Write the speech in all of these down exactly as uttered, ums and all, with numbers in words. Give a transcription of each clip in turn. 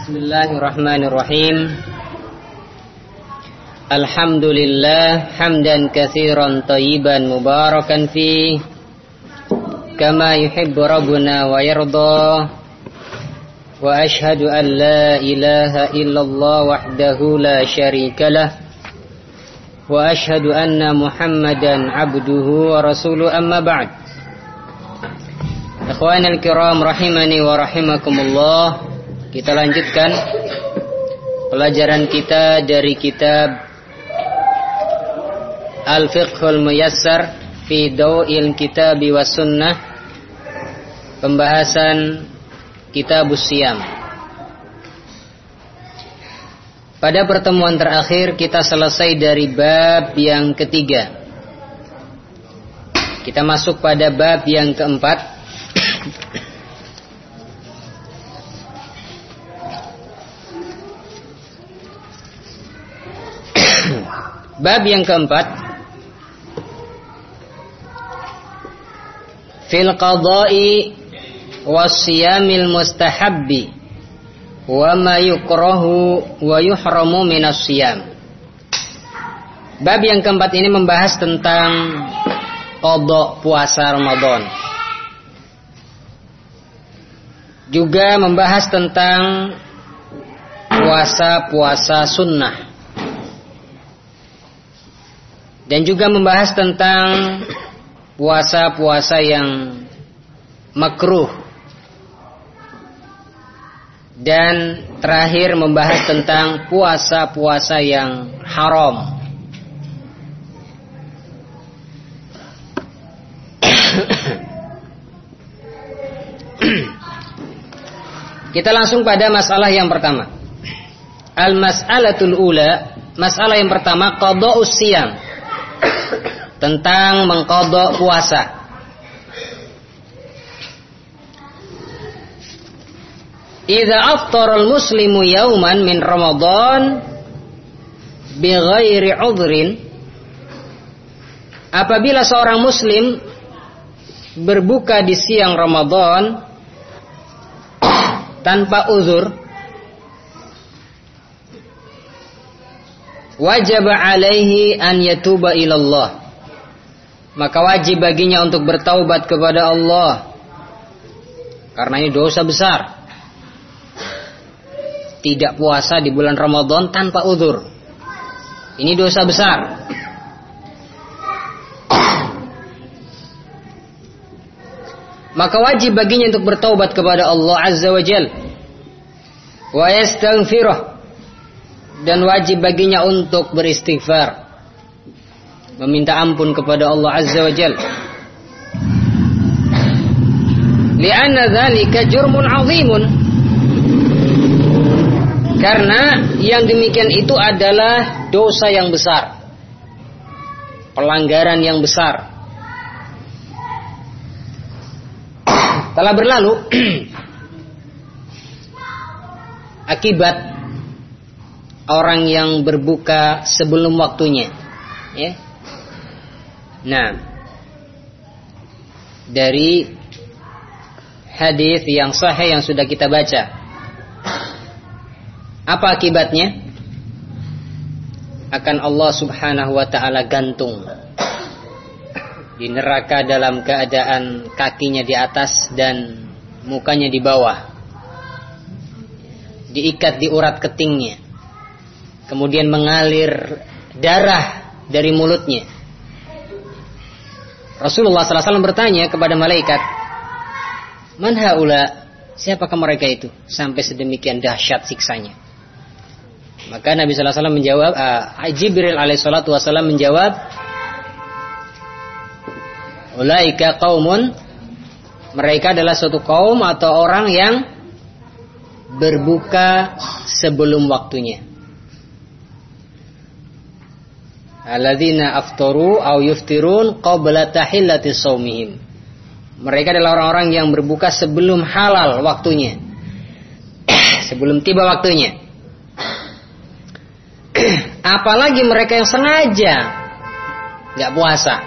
Bismillahirrahmanirrahim. Alhamdulillah hamdan katsiran thayyiban mubarakan fi kama yuhibbu rabbuna wa yarda. Wa ashhadu an la ilaha illallah wahdahu la syarikalah. Wa ashhadu anna Muhammadan abduhu wa rasuluhu, amma ba'd. Ikhwanul kiram rahimani wa rahimakumullah. Kita lanjutkan pelajaran kita dari kitab Al-Fiqhul Muyassar fi Daw'il Kitabi was Sunnah, pembahasan Kitabus Siyam. Pada pertemuan terakhir kita selesai dari bab yang ketiga. Kita masuk pada bab yang keempat. Bab yang keempat, fil qada'i wassiyamil mustahabbi wa ma yukrahu wa yuhramu minas siyam. Bab yang keempat ini membahas tentang qada puasa Ramadan. Juga membahas tentang puasa-puasa sunnah. Dan juga membahas tentang puasa-puasa yang makruh. Dan terakhir membahas tentang puasa-puasa yang haram. Kita langsung pada masalah yang pertama. Al-mas'alatul ula, masalah yang pertama, qada'us siyam. Tentang mengqadha puasa. Idza aftara al-muslimu yawman min Ramadan bighairi 'udhrin, apabila seorang muslim berbuka di siang Ramadan tanpa uzur, wajib alaihi an yatuba ilallah, maka wajib baginya untuk bertaubat kepada Allah, karena ini dosa besar. Tidak puasa di bulan Ramadan tanpa uzur, ini dosa besar. Maka wajib baginya untuk bertaubat kepada Allah Azza wa Jalla, wa yastaghfiruh, dan wajib baginya untuk beristighfar, meminta ampun kepada Allah Azza wa Jalla. Li'anna dzalika jurmun 'azimun, karena yang demikian itu adalah dosa yang besar, pelanggaran yang besar. Telah berlalu akibat orang yang berbuka sebelum waktunya, ya. Nah, dari hadis yang sahih yang sudah kita baca, apa akibatnya? Akan Allah Subhanahu wa ta'ala gantung di neraka dalam keadaan kakinya di atas dan mukanya di bawah, diikat di urat ketingnya, kemudian mengalir darah dari mulutnya. Rasulullah sallallahu alaihi wasallam bertanya kepada malaikat, man haula, siapakah mereka itu sampai sedemikian dahsyat siksanya? Maka Nabi sallallahu alaihi wasallam menjawab, uh, Jibril alaihi salatu wasallam menjawab, ulaika qaumun, mereka adalah suatu kaum atau orang yang berbuka sebelum waktunya. Alladzina aftaru au yuftirun qabla tahillati shaumihim. Mereka adalah orang-orang yang berbuka sebelum halal waktunya, sebelum tiba waktunya. Apalagi mereka yang sengaja nggak puasa.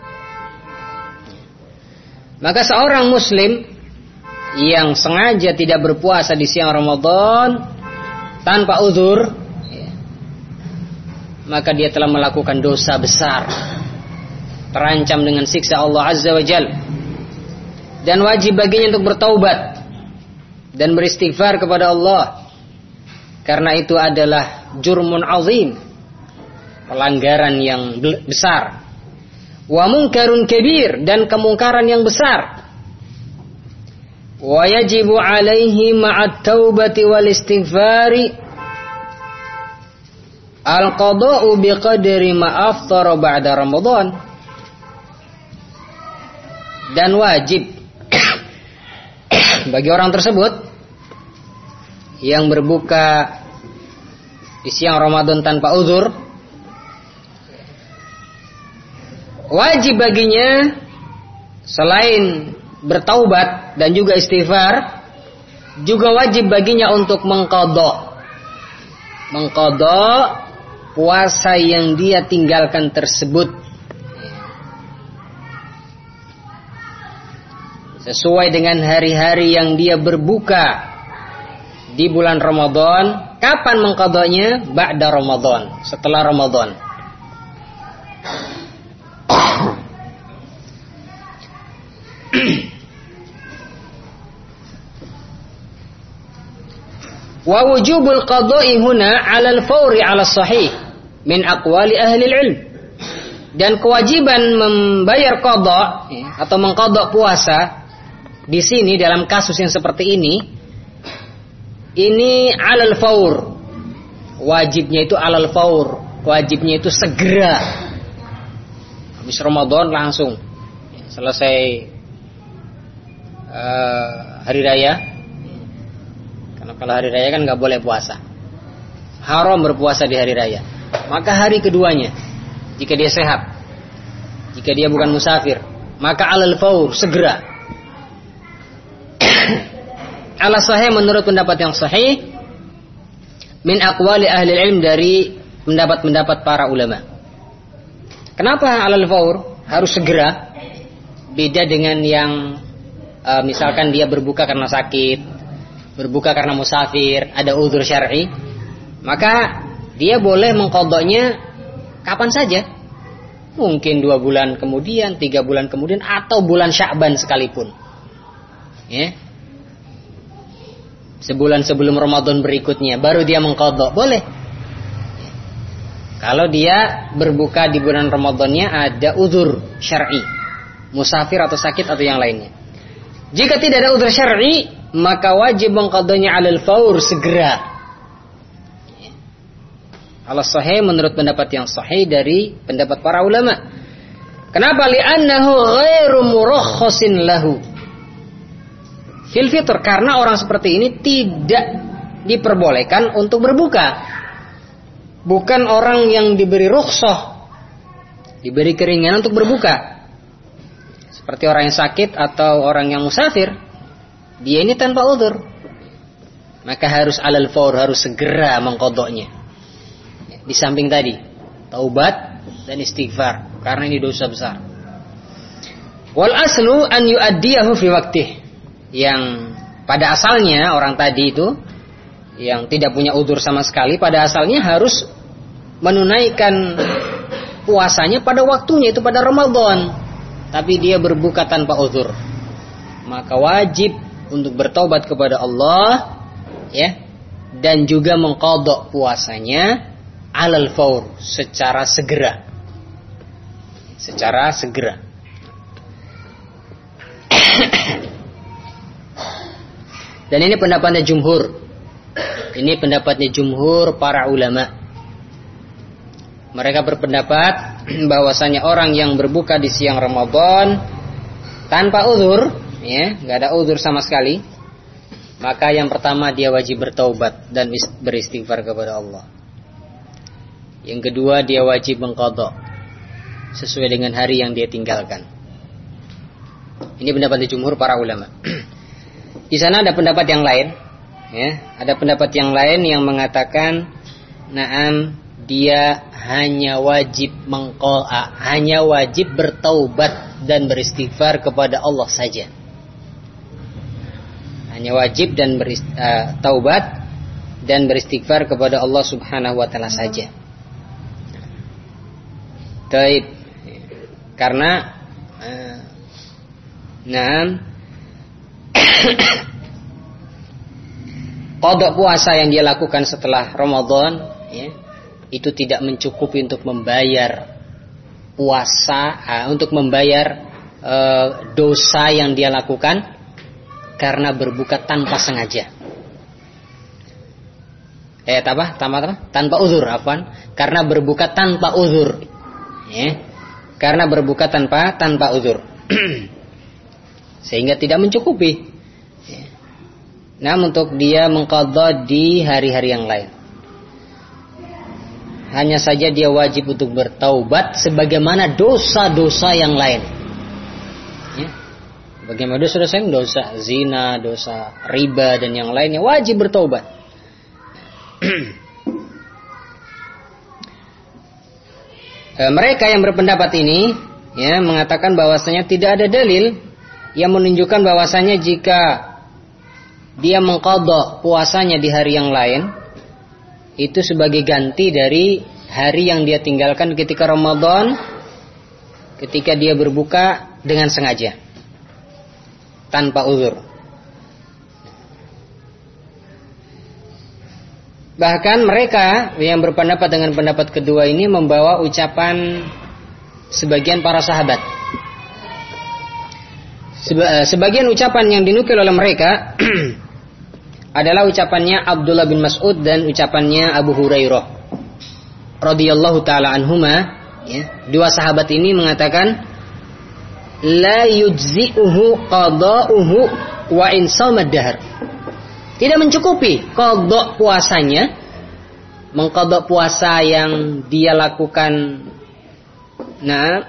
Maka seorang muslim yang sengaja tidak berpuasa di siang Ramadan, tanpa uzur, ya, maka dia telah melakukan dosa besar, terancam dengan siksa Allah Azza wa Jalla. Dan wajib baginya untuk bertaubat dan beristighfar kepada Allah, karena itu adalah jurmun azim, pelanggaran yang besar. Wa munkarun kabir, dan kemungkaran yang besar. Wa yajibu alaihi ma'at taubati wal istighfari al-qada'u biqadri ma aftara ba'da Ramadan. Dan wajib bagi orang tersebut yang berbuka di siang Ramadan tanpa uzur, wajib baginya selain bertaubat dan juga istighfar, juga wajib baginya untuk mengqadha mengqadha puasa yang dia tinggalkan tersebut sesuai dengan hari-hari yang dia berbuka di bulan Ramadan. Kapan mengqadhanya? Ba'da Ramadan, setelah Ramadan. Wa wujubul qadha'i huna 'ala al-fawri 'ala sahih min aqwali ahli al-'ilm. Dan kewajiban membayar qadha atau mengqadha puasa di sini dalam kasus yang seperti ini, ini 'alal faur. Wajibnya itu 'alal faur. Wajibnya itu segera. Habis Ramadan langsung selesai uh, hari raya. Karena kalau hari raya kan nggak boleh puasa. Haram berpuasa di hari raya. Maka hari keduanya, jika dia sehat, jika dia bukan musafir, maka 'alal faur, segera. Ala sahih, menurut pendapat yang sahih, min aqwali ahli ilm, dari pendapat-pendapat para ulama. Kenapa alal faur, harus segera? Beda dengan yang e, misalkan dia berbuka karena sakit, berbuka karena musafir, ada uzur syar'i, maka dia boleh mengqadhanya kapan saja. Mungkin dua bulan kemudian, tiga bulan kemudian, atau bulan Sya'ban sekalipun. Ya. Sebulan sebelum Ramadan berikutnya baru dia mengqadha, boleh. Kalau dia berbuka di bulan Ramadannya ada uzur syar'i, musafir atau sakit atau yang lainnya. Jika tidak ada uzur syar'i, maka wajib mengqadhanya 'alal faur, segera. Ala sahih, menurut pendapat yang sahih dari pendapat para ulama. Kenapa? Li'annahu ghairu murakhasin lahu fil fitr, karena orang seperti ini tidak diperbolehkan untuk berbuka. Bukan orang yang diberi rukhsah, diberi keringanan untuk berbuka. Seperti orang yang sakit atau orang yang musafir, dia ini tanpa uzur, maka harus 'alal faur, harus segera mengqadhanya. Di samping tadi, taubat dan istighfar, karena ini dosa besar. Wal aslu an yu'addiyahu fi waqtih. Yang pada asalnya orang tadi itu yang tidak punya uzur sama sekali, pada asalnya harus menunaikan puasanya pada waktunya, itu pada Ramadan. Tapi dia berbuka tanpa uzur, maka wajib untuk bertobat kepada Allah, ya, dan juga mengqadha puasanya 'alal faur, secara segera. Secara segera. Dan ini pendapatnya jumhur. Ini pendapatnya jumhur para ulama. Mereka berpendapat bahwasanya orang yang berbuka di siang Ramadan tanpa uzur, ya, nggak ada uzur sama sekali, maka yang pertama dia wajib bertaubat dan beristighfar kepada Allah. Yang kedua, dia wajib mengqadha sesuai dengan hari yang dia tinggalkan. Ini pendapatnya jumhur para ulama. Di sana ada pendapat yang lain, ya, ada pendapat yang lain yang mengatakan, na'am, dia hanya wajib mengqadha, hanya wajib bertaubat dan beristighfar kepada Allah saja. Hanya wajib dan bertaubat uh, dan beristighfar kepada Allah Subhanahu wa taala saja. Taib. Karena uh, nah qada puasa yang dia lakukan setelah Ramadan, ya, itu tidak mencukupi untuk membayar puasa, uh, untuk membayar uh, dosa yang dia lakukan karena berbuka tanpa sengaja. Eh, apa? Tanpa apa? Tanpa uzur, afwan. Karena berbuka tanpa uzur. Ya. Karena berbuka tanpa tanpa uzur. Sehingga tidak mencukupi. Ya. Nah, untuk dia mengqadha di hari-hari yang lain. Hanya saja dia wajib untuk bertaubat sebagaimana dosa-dosa yang lain. Ya. Bagaimana dosa-dosa yang dosa zina, dosa riba dan yang lainnya wajib bertaubat. Mereka yang berpendapat ini, ya, mengatakan bahwasanya tidak ada dalil yang menunjukkan bahwasanya jika dia mengqadha puasanya di hari yang lain itu sebagai ganti dari hari yang dia tinggalkan ketika Ramadan, ketika dia berbuka dengan sengaja tanpa uzur. Bahkan mereka yang berpendapat dengan pendapat kedua ini membawa ucapan sebagian para sahabat. Sebagian ucapan yang dinukil oleh mereka adalah ucapannya Abdullah bin Mas'ud dan ucapannya Abu Hurairah radhiyallahu taala anhuma, ya. Dua sahabat ini mengatakan la yujzi'uhu qada'uhu wa in samad dahr. Tidak mencukupi qadha puasanya, mengqadha puasa yang dia lakukan, nah,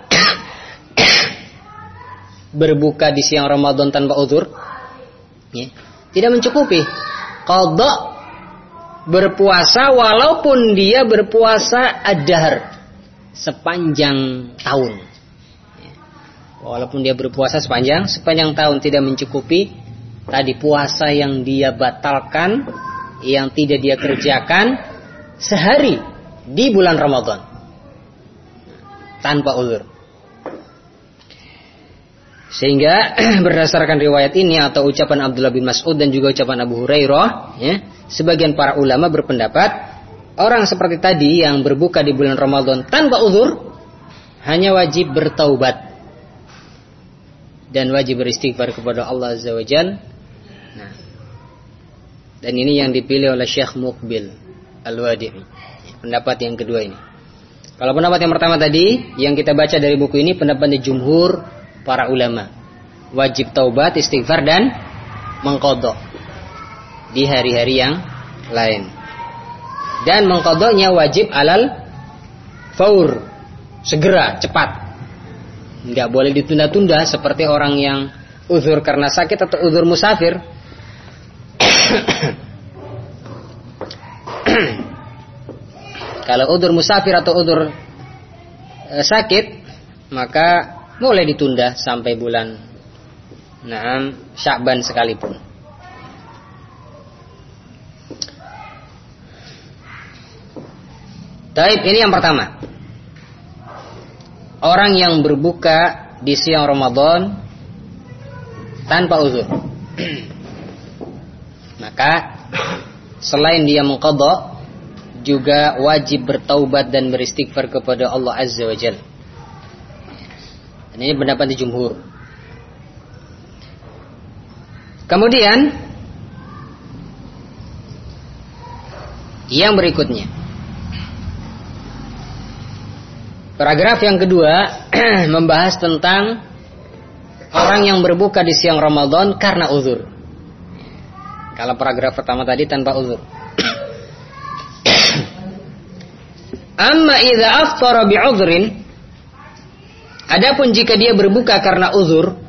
berbuka di siang Ramadan tanpa uzur, ya. Tidak mencukupi qadha berpuasa walaupun dia berpuasa ad-dahr, sepanjang tahun, ya. Walaupun dia berpuasa sepanjang sepanjang tahun tidak mencukupi. Tadi puasa yang dia batalkan, yang tidak dia kerjakan sehari di bulan Ramadan tanpa uzur. Sehingga berdasarkan riwayat ini atau ucapan Abdullah bin Mas'ud dan juga ucapan Abu Hurairah, ya, sebagian para ulama berpendapat orang seperti tadi yang berbuka di bulan Ramadan tanpa uzur hanya wajib bertaubat dan wajib beristighfar kepada Allah Azza wa Jalla. Nah, dan ini yang dipilih oleh Syekh Muqbil Al-Wadi'i, pendapat yang kedua ini. Kalau pendapat yang pertama tadi yang kita baca dari buku ini pendapatnya jumhur para ulama, wajib taubat, istighfar dan mengqadha di hari-hari yang lain. Dan mengqadhanya wajib alal faur, segera, cepat. Enggak boleh ditunda-tunda seperti orang yang uzur karena sakit atau uzur musafir. Kalau uzur musafir atau uzur e, sakit, maka boleh ditunda sampai bulan Naam Sya'ban sekalipun. Taib, ini yang pertama. Orang yang berbuka di siang Ramadan tanpa uzur, maka selain dia mengqadha juga wajib bertaubat dan beristighfar kepada Allah Azza wa Jalla. Dan ini pendapat di jumhur. Kemudian yang berikutnya, paragraf yang kedua membahas tentang orang yang berbuka di siang Ramadan karena uzur. Kalau paragraf pertama tadi tanpa uzur. Amma idza aftara bi'udhrin, adapun jika dia berbuka karena uzur,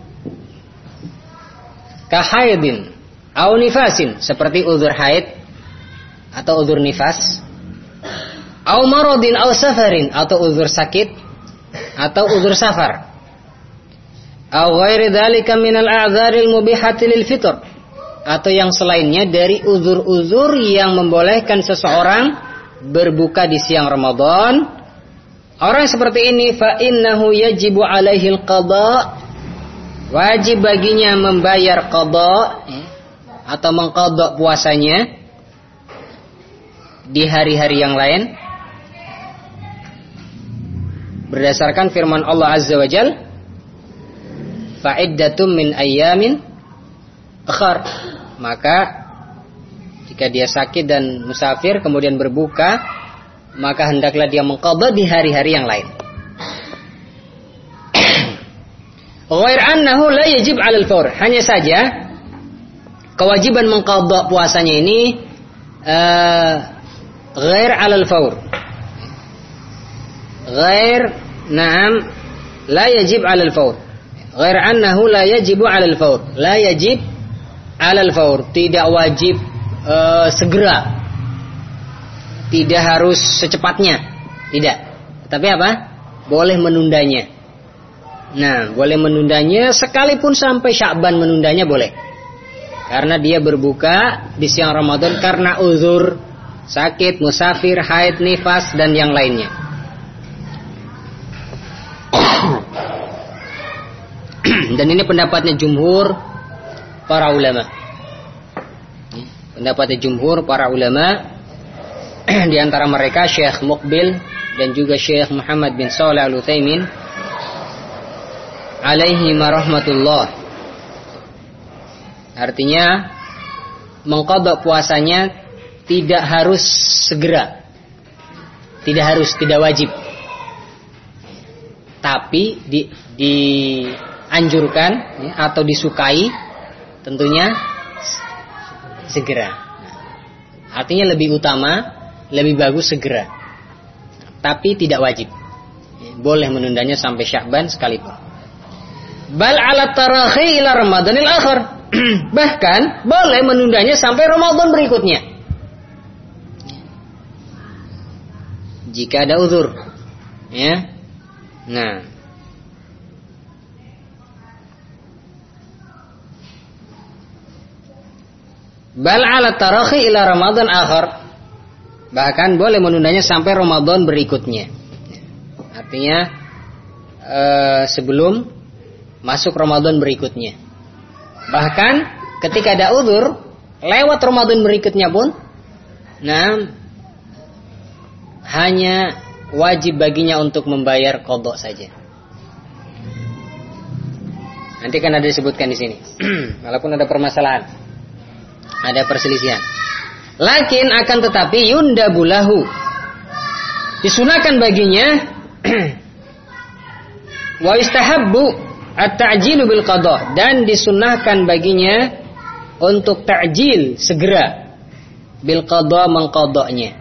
ka haidin au nifasin, seperti uzur haid atau uzur nifas, au maradin au safarin, atau uzur sakit atau uzur safar, au ghairi dzalika minal a'dzaril mubihati lil fitr, atau yang selainnya dari uzur-uzur yang membolehkan seseorang berbuka di siang Ramadan, orang seperti ini fa innahu yajibu alaihil qada, wajib baginya membayar qada atau mengqada puasanya di hari-hari yang lain berdasarkan firman Allah Azza wa Jalla, fa'iddatum min ayyamin akhar. Maka jika dia sakit dan musafir kemudian berbuka, maka hendaklah dia mengqadha di hari-hari yang lain. Ghair annahu la yajib 'alal fawr. Hanya saja kewajiban mengqadha puasanya ini uh, ghair 'alal fawr. Ghair na'am la yajib 'alal fawr. Ghair annahu la yajibu 'alal fawr. La yajib 'alal fawr, tidak wajib uh, segera. Tidak harus secepatnya. Tidak. Tapi apa? Boleh menundanya. Nah, boleh menundanya sekalipun sampai Sya'ban menundanya boleh. Karena dia berbuka di siang Ramadan karena uzur, sakit, musafir, haid, nifas dan yang lainnya. Dan ini pendapatnya jumhur para ulama. Pendapatnya jumhur para ulama, di antara mereka Syekh Muqbil dan juga Syekh Muhammad bin Shalih Al-Utsaimin alaihi marahmatullah. Artinya mengqadha puasanya tidak harus segera. Tidak harus, tidak wajib. Tapi di, dianjurkan ya, atau disukai tentunya segera. Artinya lebih utama, lebih bagus segera. Tapi tidak wajib. Boleh menundanya sampai Sya'ban sekalipun. Bal ala tarakhi ila Ramadanil akhir. Bahkan boleh menundanya sampai Ramadan berikutnya. Jika ada uzur. Ya. Nah. Bal ala tarakhi ila Ramadan akhir. Bahkan boleh menundanya sampai Ramadan berikutnya. Artinya eh, sebelum masuk Ramadan berikutnya. Bahkan ketika ada uzur lewat Ramadan berikutnya pun, nah hanya wajib baginya untuk membayar qadha saja. Nanti kan ada disebutkan di sini. Walaupun ada permasalahan, ada perselisihan. Lakin akan tetapi yundabulahu, disunahkan baginya wa istahabbu at-ta'jilu bil qadha, dan disunahkan baginya untuk ta'jil, segera bil qadha, mengqadhanya.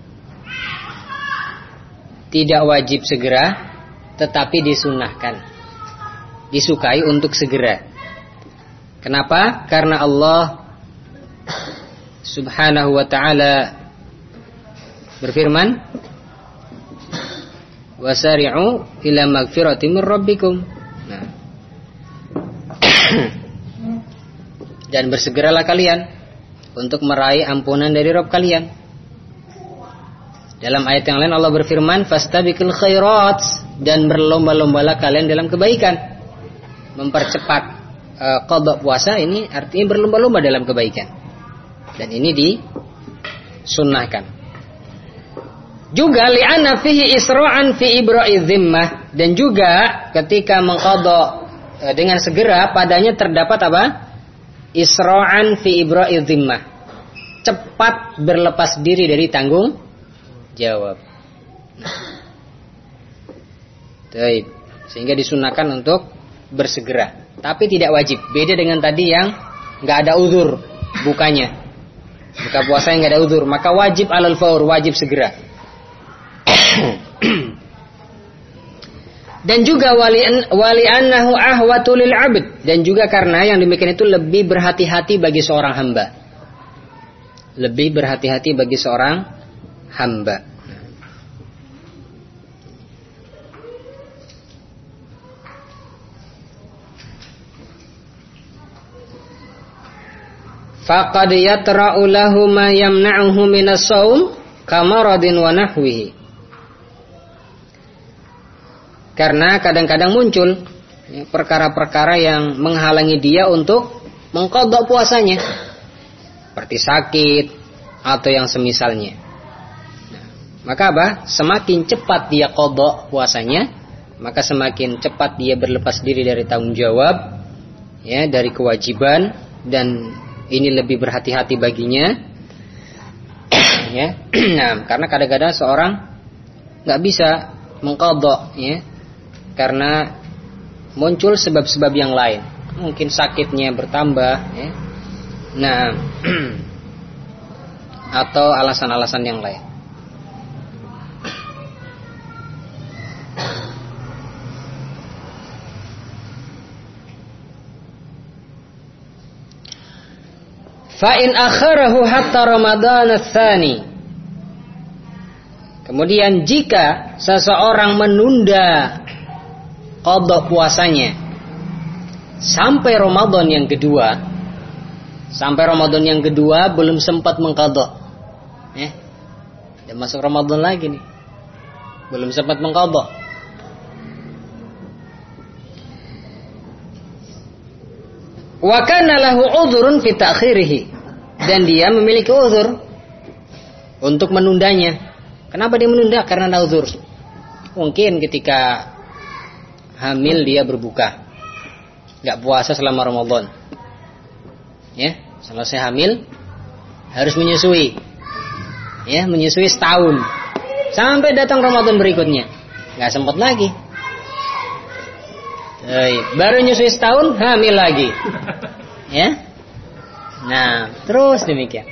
Tidak wajib segera, tetapi disunahkan, disukai untuk segera. Kenapa? Karena Allah Subhanahu wa ta'ala berfirman, wasari'u ila magfiratin min rabbikum. Nah. Dan bersegeralah kalian untuk meraih ampunan dari Rabb kalian. Dalam ayat yang lain Allah berfirman, fastabiqul khairat, dan berlomba-lombalah kalian dalam kebaikan. Mempercepat uh, qadha puasa ini artinya berlomba-lomba dalam kebaikan. Dan ini disunnahkan. Juga li'anna fihi isra'an fi ibra'i dhimmah, dan juga ketika mengqadha dengan segera padanya terdapat apa? Isra'an fi ibra'i dhimmah, cepat berlepas diri dari tanggung jawab. Baik, sehingga disunahkan untuk bersegera, tapi tidak wajib. Beda dengan tadi yang nggak ada uzur bukanya, buka puasa yang nggak ada uzur, maka wajib alal faur, wajib segera. Dan juga wali wali annahu ahwatu lil 'abd, dan juga karena yang demikian itu lebih berhati-hati bagi seorang hamba. Lebih berhati-hati bagi seorang hamba. faqad yatra'u lahu ma yamna'uhu minas shaum kamaradin wa nahwihi. Karena kadang-kadang muncul perkara-perkara yang menghalangi dia untuk mengqadha puasanya, seperti sakit atau yang semisalnya. Nah, maka apa? Semakin cepat dia qadha puasanya, maka semakin cepat dia berlepas diri dari tanggung jawab, ya, dari kewajiban, dan ini lebih berhati-hati baginya. Ya, nah, karena kadang-kadang seorang nggak bisa mengqadha, ya, karena muncul sebab-sebab yang lain, mungkin sakitnya bertambah, ya. Nah, atau alasan-alasan yang lain. Fa in akharahu hatta Ramadan ats-tsani. Kemudian jika seseorang menunda qadha puasanya sampai Ramadan yang kedua, sampai Ramadan yang kedua belum sempat mengqadha, eh, udah masuk Ramadan lagi nih, belum sempat mengqadha. Wa kana lahu udhrun fi ta'khirihi, dan dia memiliki uzur untuk menundanya. Kenapa dia menunda? Karena ada uzur. Mungkin ketika hamil dia berbuka, nggak puasa selama Ramadan, ya, selesai hamil harus menyusui, ya, menyusui setahun sampai datang Ramadan berikutnya, nggak sempat lagi. Baru nyusui setahun hamil lagi, ya. Nah, terus demikian.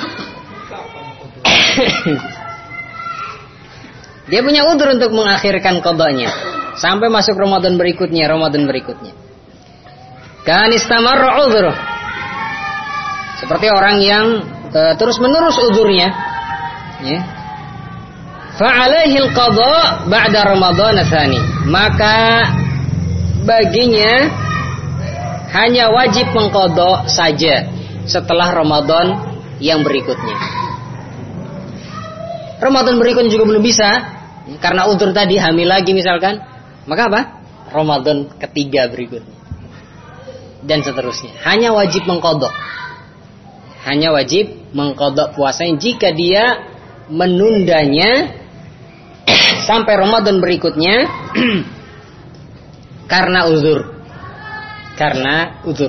Dia punya udzur untuk mengakhirkan qadanya sampai masuk Ramadan berikutnya, Ramadan berikutnya. Kan istamarra udzur. Seperti orang yang uh, terus-menerus udzurnya, ya. Fa alaihi al-qadha ba'da Ramadan tsani. Maka baginya hanya wajib mengqadha saja setelah Ramadan yang berikutnya. Ramadan berikutnya juga belum bisa karena udzur tadi, hamil lagi misalkan, maka apa? Ramadan ketiga berikutnya dan seterusnya. Hanya wajib mengqadha. Hanya wajib mengqadha puasanya jika dia menundanya sampai Ramadan berikutnya karena uzur. Karena uzur.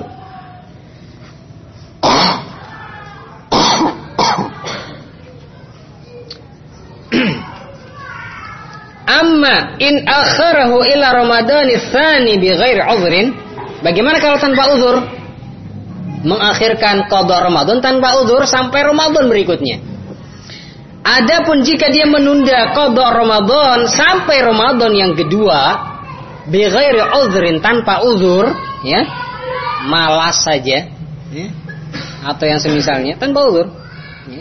Amma in akharahu ila Ramadan tsani bi ghairi uzrin. Bagaimana kalau tanpa uzur? Mengakhirkan qadha Ramadan tanpa uzur sampai Ramadan berikutnya. Adapun jika dia menunda qadha Ramadan sampai Ramadan yang kedua bi ghairi uzrin, tanpa uzur, ya, malas saja, ya, atau yang semisalnya tanpa uzur, ya.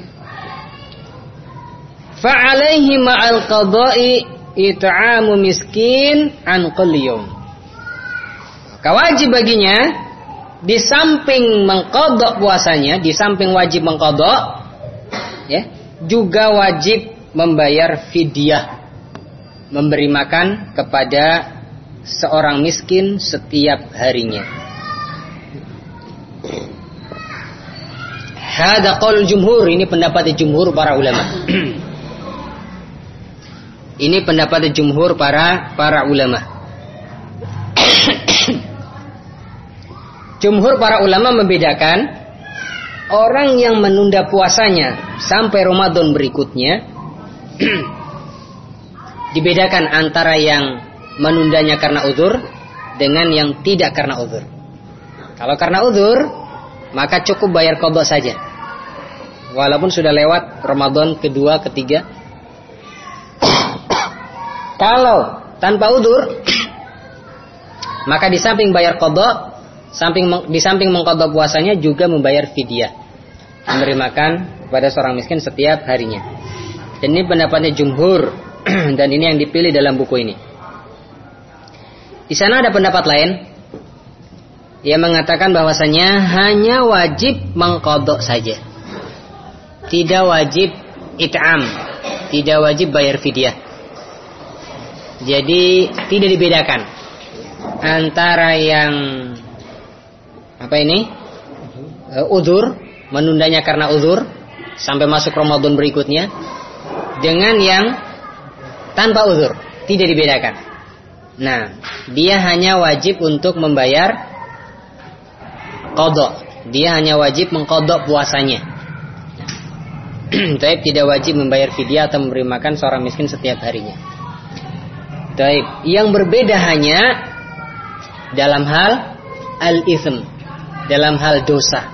Fa alaihi ma'al qada'i it'amu miskin an kulli yawm. Maka wajib baginya di samping mengqadha puasanya, di samping wajib mengqadha, ya, juga wajib membayar fidyah, memberi makan kepada seorang miskin setiap harinya. Hada qaul jumhur, ini pendapat jumhur para ulama. Ini pendapat jumhur para para ulama. Jumhur para ulama membedakan orang yang menunda puasanya sampai Ramadan berikutnya. Dibedakan antara yang menundanya karena uzur dengan yang tidak karena uzur. Kalau karena uzur, maka cukup bayar qadha saja, walaupun sudah lewat Ramadan kedua, ketiga. Kalau tanpa uzur, maka di samping bayar qadha, samping di samping mengqadha puasanya juga membayar fidyah, memberi makan kepada seorang miskin setiap harinya. Dan ini pendapatnya jumhur dan ini yang dipilih dalam buku ini. Di sana ada pendapat lain Ia mengatakan bahwasanya hanya wajib mengqadha saja. Tidak wajib it'am, tidak wajib bayar fidyah. Jadi tidak dibedakan antara yang apa ini? Uzur, menundanya karena uzur sampai masuk Ramadan berikutnya, dengan yang tanpa uzur, tidak dibedakan. Nah, dia hanya wajib untuk membayar qadha. Dia hanya wajib mengqadha puasanya. Taib, tidak wajib membayar fidyah atau memberi makan seorang miskin setiap harinya. Taib, yang berbeda hanya dalam hal al-itsm, dalam hal dosa.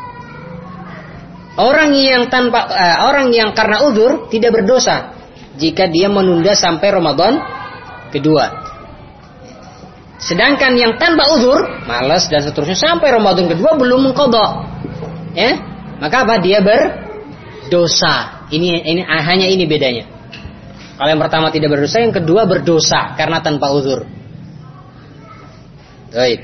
Orang yang tanpa uh, orang yang karena uzur tidak berdosa jika dia menunda sampai Ramadan kedua. Sedangkan yang tanpa uzur, malas dan seterusnya sampai Ramadan kedua belum mengqadha, ya, maka apa? Dia berdosa. Ini ini hanya ini bedanya. Kalau yang pertama tidak berdosa, yang kedua berdosa karena tanpa uzur. Baik.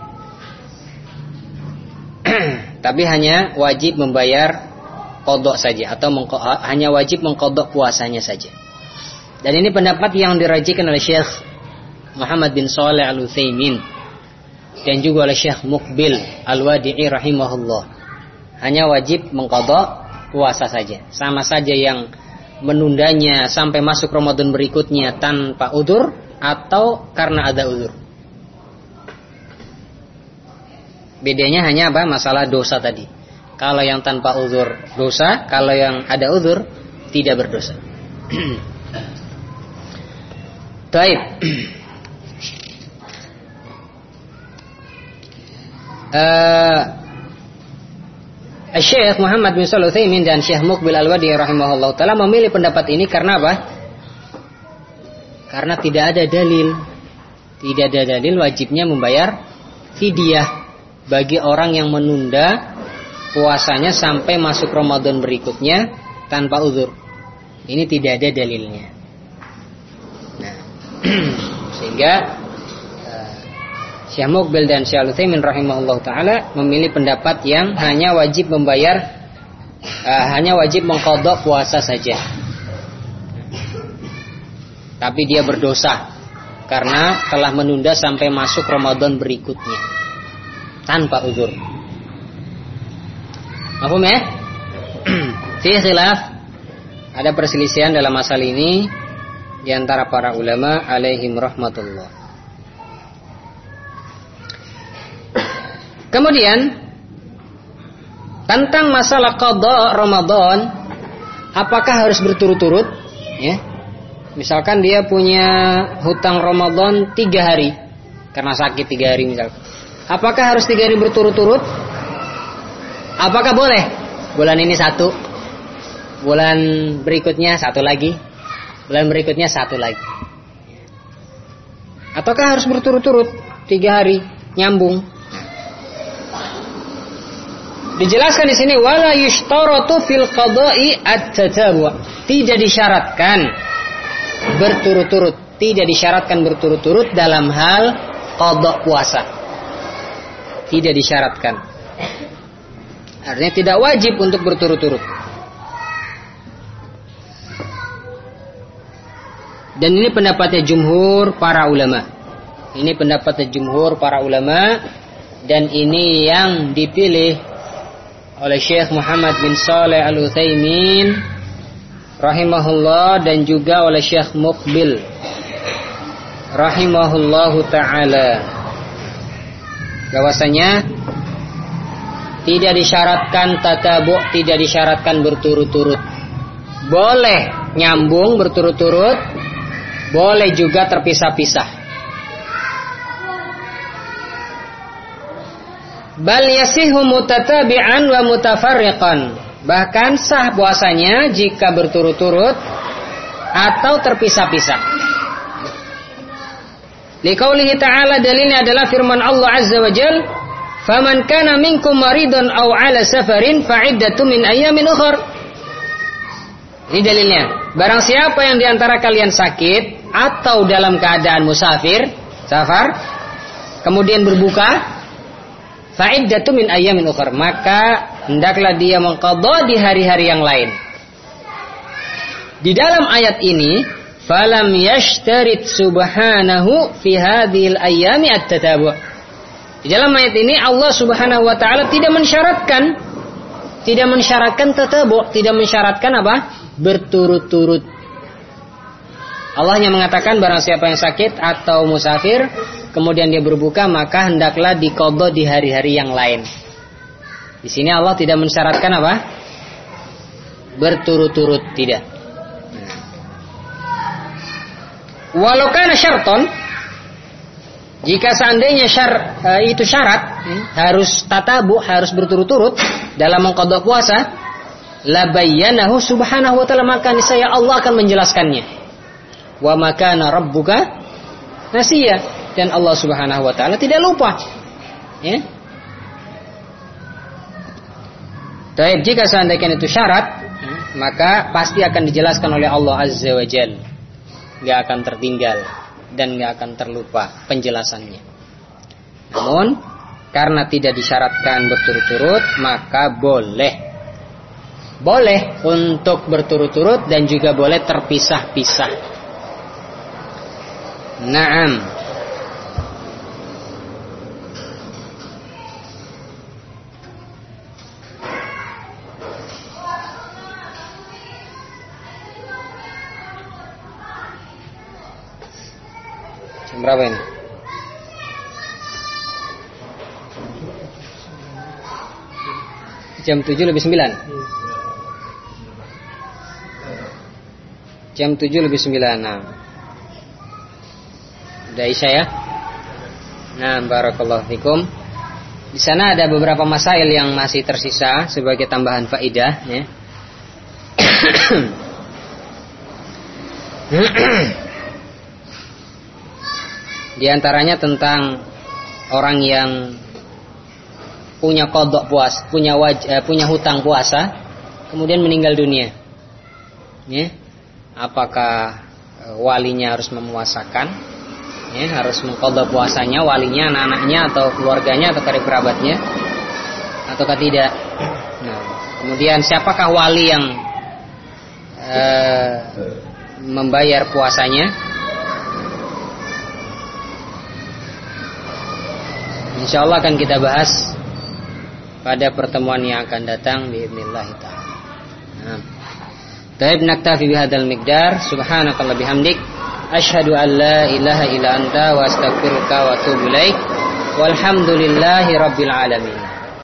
Tapi hanya wajib membayar qadha saja atau mengko, hanya wajib mengqadha puasanya saja. Dan ini pendapat yang dirajikan oleh Syekh Muhammad bin Shalih Al-Utsaimin dan juga oleh Syekh Muqbil Al-Wadi'i rahimahullah. Hanya wajib mengqadha puasa saja. Sama saja yang menundanya sampai masuk Ramadan berikutnya tanpa uzur atau karena ada uzur. Bedanya hanya apa? Masalah dosa tadi. Kalau yang tanpa uzur dosa, kalau yang ada uzur tidak berdosa. Baik. Uh, Syekh Muhammad bin Shalih Al-Utsaimin dan Syekh Muqbil Al-Wadi'i rahimahullah taala memilih pendapat ini karena apa? Karena tidak ada dalil, tidak ada dalil wajibnya membayar fidyah bagi orang yang menunda puasanya sampai masuk Ramadan berikutnya tanpa uzur. Ini tidak ada dalilnya. Nah, sehingga Syekh Muqbil dan Syekh Al-Utsaimin rahimahullah taala memilih pendapat yang hanya wajib membayar uh, hanya wajib mengqadha puasa saja. Tapi dia berdosa karena telah menunda sampai masuk Ramadan berikutnya tanpa uzur. Paham ya? Fi khilaf, ada perselisihan dalam masalah ini di antara para ulama alaihim rahmatullah. Kemudian tentang masalah qadha Ramadan, apakah harus berturut-turut? Ya, misalkan dia punya hutang Ramadan tiga hari karena sakit tiga hari misalkan. Apakah harus tiga hari berturut-turut? Apakah boleh? Bulan ini satu, bulan berikutnya satu lagi, bulan berikutnya satu lagi. Ataukah harus berturut-turut tiga hari nyambung? Dijelaskan di sini wala yushtaratu fil qada'i at-tatabu'. Tidak disyaratkan berturut-turut, tidak disyaratkan berturut-turut dalam hal qada puasa. Tidak disyaratkan. Artinya tidak wajib untuk berturut-turut. Dan ini pendapatnya jumhur para ulama. Ini pendapatnya jumhur para ulama dan ini yang dipilih oleh Syekh Muhammad bin Shalih Al-Utsaimin rahimahullah dan juga oleh Syekh Muqbil rahimahullahu taala, bahwasanya tidak disyaratkan tatabu', tidak disyaratkan berturut-turut. Boleh nyambung berturut-turut, boleh juga terpisah-pisah. Bal yasihu mutatabi'an wa mutafarriqan. Bahkan sah puasanya jika berturut-turut atau terpisah-pisah. Liqaulihi ta'ala, dalilnya adalah firman Allah Azza wa Jalla, "Faman kana minkum maridan aw 'ala safarin fa'iddatun min ayyamin ukhra." Ini dalilnya. Barang siapa yang di antara kalian sakit atau dalam keadaan musafir, safar, kemudian berbuka, fa'iddatu min ayyamin ukhra, maka hendaklah dia mengqadha di hari-hari yang lain. Di dalam ayat ini, falam yashtarit subhanahu fi hadhil ayyami at-tatabu'. Di dalam ayat ini Allah Subhanahu wa taala tidak mensyaratkan tidak mensyaratkan tatabu', tidak mensyaratkan apa? Berturut-turut. Allah hanya mengatakan barang siapa yang sakit atau musafir kemudian dia berbuka, maka hendaklah diqadha di hari-hari yang lain. Di sini Allah tidak mensyaratkan apa? Berturut-turut, tidak. Walau kana syarton, jika seandainya syar, uh, itu syarat, hmm, harus tatabu, harus berturut-turut dalam mengqadha puasa, la bayyanahu subhanahu wa ta'ala, maka niscaya Allah akan menjelaskannya. Wa ma kana rabbuka nasiya, dan Allah Subhanahu wa ta'ala tidak lupa. Ya. Baik, jika seandainya itu syarat, hmm, maka pasti akan dijelaskan oleh Allah Azza wa Jalla. Gak akan tertinggal dan gak akan terlupa penjelasannya. Namun karena tidak disyaratkan berturut-turut, maka boleh boleh untuk berturut-turut dan juga boleh terpisah-pisah. Naam. Berapa ini? Jam tujuh lebih sembilan. Jam tujuh lebih sembilan. Nah, udah isya ya. Nah, barakallahu fikum. Di sana ada beberapa masail yang masih tersisa sebagai tambahan faidah, ya. Di antaranya tentang orang yang punya qadha puasa, punya waj, eh, punya hutang puasa, kemudian meninggal dunia. Ya. Apakah walinya harus memuasakan? Ya, harus mengqadha puasanya walinya, anak-anaknya atau keluarganya atau karib kerabatnya, ataukah tidak? Nah, kemudian siapakah wali yang eh, membayar puasanya? InsyaAllah akan kita bahas pada pertemuan yang akan datang biidznillah ta'ala. Nah, taib naktafi bihadzal miqdar. Subhanakallah bihamdik, asyhadu an la ilaha illa anta wa astaghfiruka wa atubu ilaik. Walhamdulillahi rabbil alamin.